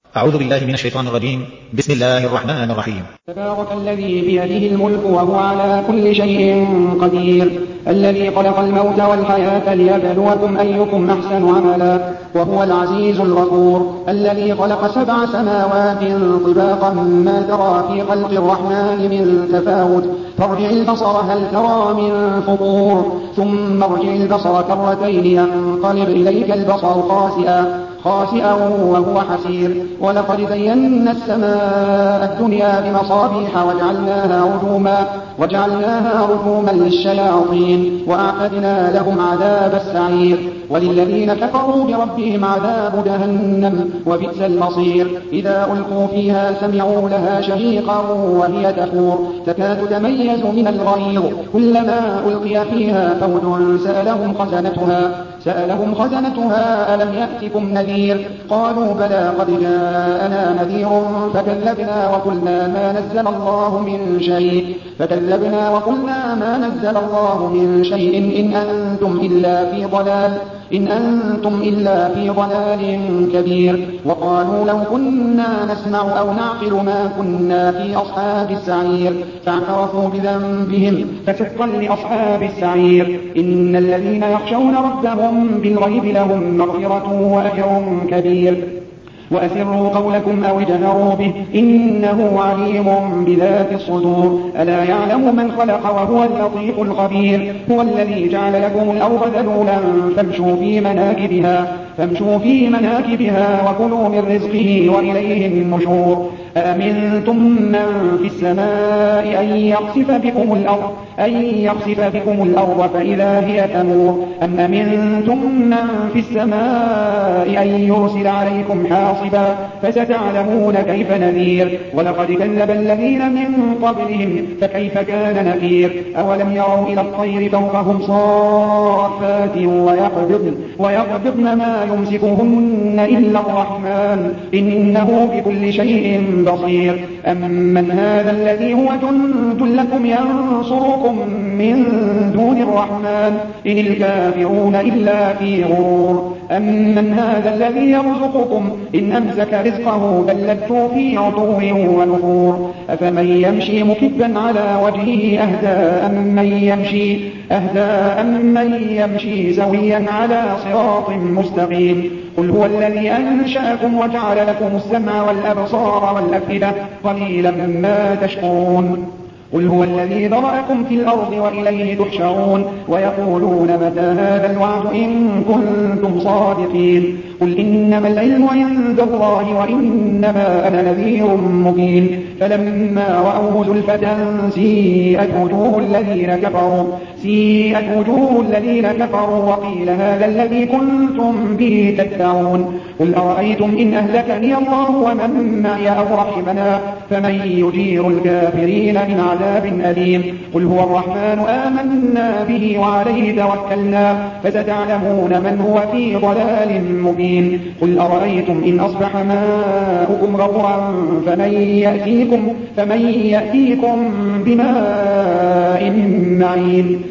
أعوذ بالله من الشيطان الرجيم. بسم الله الرحمن الرحيم. تبارك الذي بيده الملك وهو على كل شيء قدير، الذي خلق الموت والحياة ليبلوكم أيكم أحسن عملا، وهو العزيز الغفور، الذي خلق 7 سماوات طباقا ما ترى في خلق الرحمن من تفاوت، فارجع البصر هل ترى من فطور، ثم ارجع البصر كرتين ينقلب إليك البصر خاسئا وهو حسير. ولقد زينا السماء الدنيا بمصابيح وجعلناها رجوما للشياطين وأعتدنا لهم عذاب السعير. وللذين كفروا بربهم عذاب جهنم وبئس المصير. إذا ألقوا فيها سمعوا لها شهيقا وهي تفور تكاد تميز من الغيظ، كلما ألقي فيها فوج سألهم خزنتها ألم يأتكم نذير؟ قالوا بلى قد جاءنا نذير فكذبنا وقلنا ما نزل الله من شيء إن أنتم إلا في ضلال كبير. وقالوا لو كنا نسمع أو نعقل ما كنا في أصحاب السعير، فاعترفوا بذنبهم فسحقا لأصحاب السعير. إن الذين يخشون ربهم بالغيب لهم مغفرة وأجر كبير. وأسروا قولكم أو اجهروا به إنه عليم بذات الصدور. ألا يعلم من خلق وهو اللطيف الخبير. هو الذي جعل لكم الأرض ذلولا فامشوا في مناكبها وكلوا من رزقه وإليه النشور. أأمنتم من في السماء أن يخسف بكم الأرض فإذا هي تمور، أم أمنتم من في السماء أن يرسل عليكم حاصبا فستعلمون كيف نذير. ولقد كذب الذين من قبلهم فكيف كان نكير. أولم يروا إلى الطير فوقهم صافات ويقبضن ما يمسكهن إلا الرحمن إنه بكل شيء بصير. أمن هذا الذي هو جند لكم ينصركم من دون الرحمن إن الكافرون إلا في غرور. أمن هذا الذي يرزقكم إن أمسك رزقه بل لجوا في عتو ونفور. أفمن يمشي مكبا على وجهه أهدى أمن يمشي سويا على صراط مستقيم. قل هو الذي أنشأكم وجعل لكم السمع والأبصار والأفئدة قليلا ما تشكرون. قل هو الذي ذرأكم في الأرض وإليه تحشرون. ويقولون متى هذا الوعد إن كنتم صادقين. قل إنما العلم عند الله وإنما أنا نذير مبين. فلما رأوه زلفة سيئت وجوه الذين كفروا وقيل هذا الذي كنتم به تدعون. قل أرأيتم إن أهلكني الله ومن معي أو رحمنا فمن يجير الكافرين من عذاب أليم. قل هو الرحمن آمنا به وعليه توكلنا فستعلمون من هو في ضلال مبين. قل أرأيتم إن أصبح ماؤكم غورا فمن يأتيكم بماء معين.